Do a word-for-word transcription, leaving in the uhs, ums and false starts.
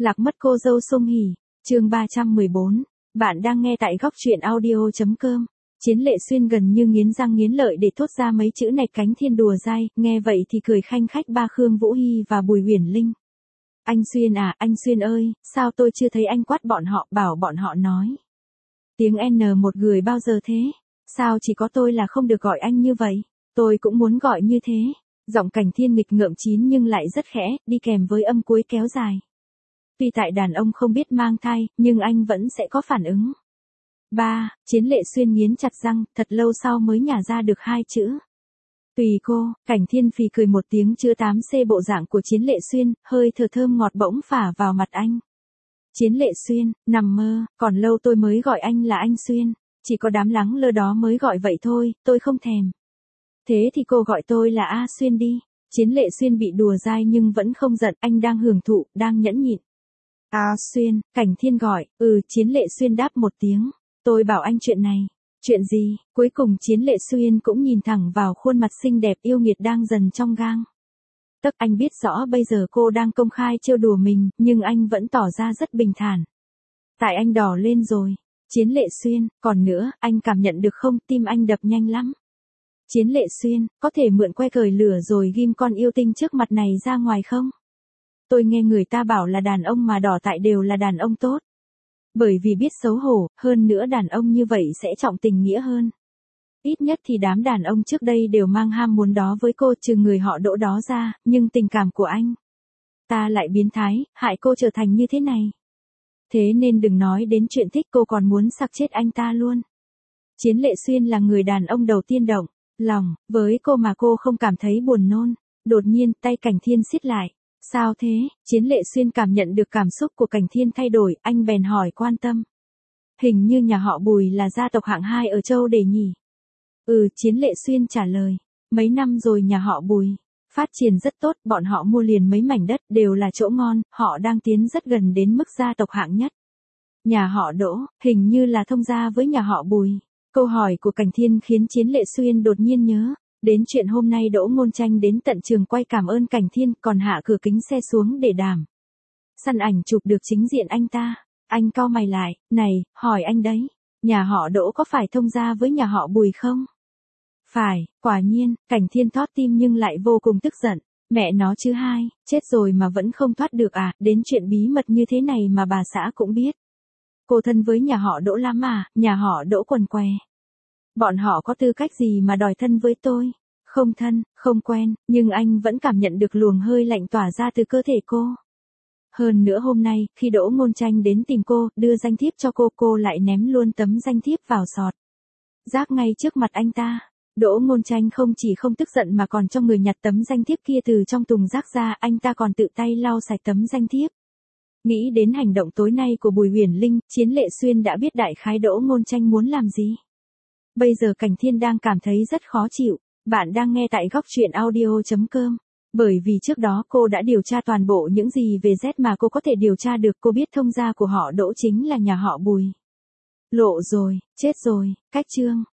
Lạc mất cô dâu Song Hỷ, chương ba trăm mười bốn. Bạn đang nghe tại góc truyện audio.com. Chiến Lệ Xuyên gần như nghiến răng nghiến lợi để thốt ra mấy chữ này cánh thiên đùa dai, nghe vậy thì cười khanh khách ba Khương Vũ Hy và Bùi Uyển Linh. Anh Xuyên à, anh Xuyên ơi, sao tôi chưa thấy anh quát bọn họ, bảo bọn họ nói. Tiếng N một người bao giờ thế? Sao chỉ có tôi là không được gọi anh như vậy? Tôi cũng muốn gọi như thế. Giọng Cảnh Thiên nghịch ngợm chín nhưng lại rất khẽ, đi kèm với âm cuối kéo dài. Tuy tại đàn ông không biết mang thai, nhưng anh vẫn sẽ có phản ứng. Ba, Chiến Lệ Xuyên nghiến chặt răng, thật lâu sau mới nhả ra được hai chữ. Tùy cô, Cảnh Thiên phì cười một tiếng chữ tám C bộ dạng của Chiến Lệ Xuyên, hơi thở thơm ngọt bỗng phả vào mặt anh. Chiến Lệ Xuyên, nằm mơ, còn lâu tôi mới gọi anh là anh Xuyên, chỉ có đám lắng lơ đó mới gọi vậy thôi, tôi không thèm. Thế thì cô gọi tôi là A Xuyên đi. Chiến Lệ Xuyên bị đùa dai nhưng vẫn không giận, anh đang hưởng thụ, đang nhẫn nhịn. A Xuyên, Cảnh Thiên gọi, ừ, Chiến Lệ Xuyên đáp một tiếng. Tôi bảo anh chuyện này. Chuyện gì? Cuối cùng Chiến Lệ Xuyên cũng nhìn thẳng vào khuôn mặt xinh đẹp yêu nghiệt đang dần trong gang. Tức anh biết rõ bây giờ cô đang công khai trêu đùa mình, nhưng anh vẫn tỏ ra rất bình thản. Tại anh đỏ lên rồi. Chiến Lệ Xuyên, còn nữa, anh cảm nhận được không, tim anh đập nhanh lắm. Chiến Lệ Xuyên, có thể mượn que cởi lửa rồi ghim con yêu tinh trước mặt này ra ngoài không? Tôi nghe người ta bảo là đàn ông mà đỏ tại đều là đàn ông tốt. Bởi vì biết xấu hổ, hơn nữa đàn ông như vậy sẽ trọng tình nghĩa hơn. Ít nhất thì đám đàn ông trước đây đều mang ham muốn đó với cô trừ người họ Đỗ đó ra, nhưng tình cảm của anh ta lại biến thái, hại cô trở thành như thế này. Thế nên đừng nói đến chuyện thích, cô còn muốn sặc chết anh ta luôn. Chiến Lệ Xuyên là người đàn ông đầu tiên động lòng với cô mà cô không cảm thấy buồn nôn. Đột nhiên tay Cảnh Thiên siết lại. Sao thế? Chiến Lệ Xuyên cảm nhận được cảm xúc của Cảnh Thiên thay đổi, anh bèn hỏi quan tâm. Hình như nhà họ Bùi là gia tộc hạng hai ở châu Đề nhỉ? Ừ, Chiến Lệ Xuyên trả lời. Mấy năm rồi nhà họ Bùi phát triển rất tốt, bọn họ mua liền mấy mảnh đất, đều là chỗ ngon, họ đang tiến rất gần đến mức gia tộc hạng nhất. Nhà họ Đỗ, hình như là thông gia với nhà họ Bùi. Câu hỏi của Cảnh Thiên khiến Chiến Lệ Xuyên đột nhiên nhớ đến chuyện hôm nay Đỗ Ngôn Tranh đến tận trường quay cảm ơn Cảnh Thiên, còn hạ cửa kính xe xuống để đảm săn ảnh chụp được chính diện anh ta. Anh cau mày lại, này, hỏi anh đấy, nhà họ Đỗ có phải thông gia với nhà họ Bùi không? Phải, quả nhiên. Cảnh Thiên thót tim nhưng lại vô cùng tức giận. Mẹ nó chứ hai, chết rồi mà vẫn không thoát được à, đến chuyện bí mật như thế này mà bà xã cũng biết. Cô thân với nhà họ Đỗ lắm à, nhà họ Đỗ quần què. Bọn họ có tư cách gì mà đòi thân với tôi? Không thân, không quen, nhưng anh vẫn cảm nhận được luồng hơi lạnh tỏa ra từ cơ thể cô. Hơn nữa hôm nay, khi Đỗ Ngôn Tranh đến tìm cô, đưa danh thiếp cho cô, cô lại ném luôn tấm danh thiếp vào sọt rác ngay trước mặt anh ta. Đỗ Ngôn Tranh không chỉ không tức giận mà còn cho người nhặt tấm danh thiếp kia từ trong thùng rác ra, anh ta còn tự tay lau sạch tấm danh thiếp. Nghĩ đến hành động tối nay của Bùi Uyển Linh, Chiến Lệ Xuyên đã biết đại khái Đỗ Ngôn Tranh muốn làm gì. Bây giờ Cảnh Thiên đang cảm thấy rất khó chịu. Bạn đang nghe tại góc truyện audio.com. Bởi vì trước đó cô đã điều tra toàn bộ những gì về Z mà cô có thể điều tra được, cô biết thông gia của họ Đỗ chính là nhà họ Bùi. Lộ rồi, chết rồi, cách chương.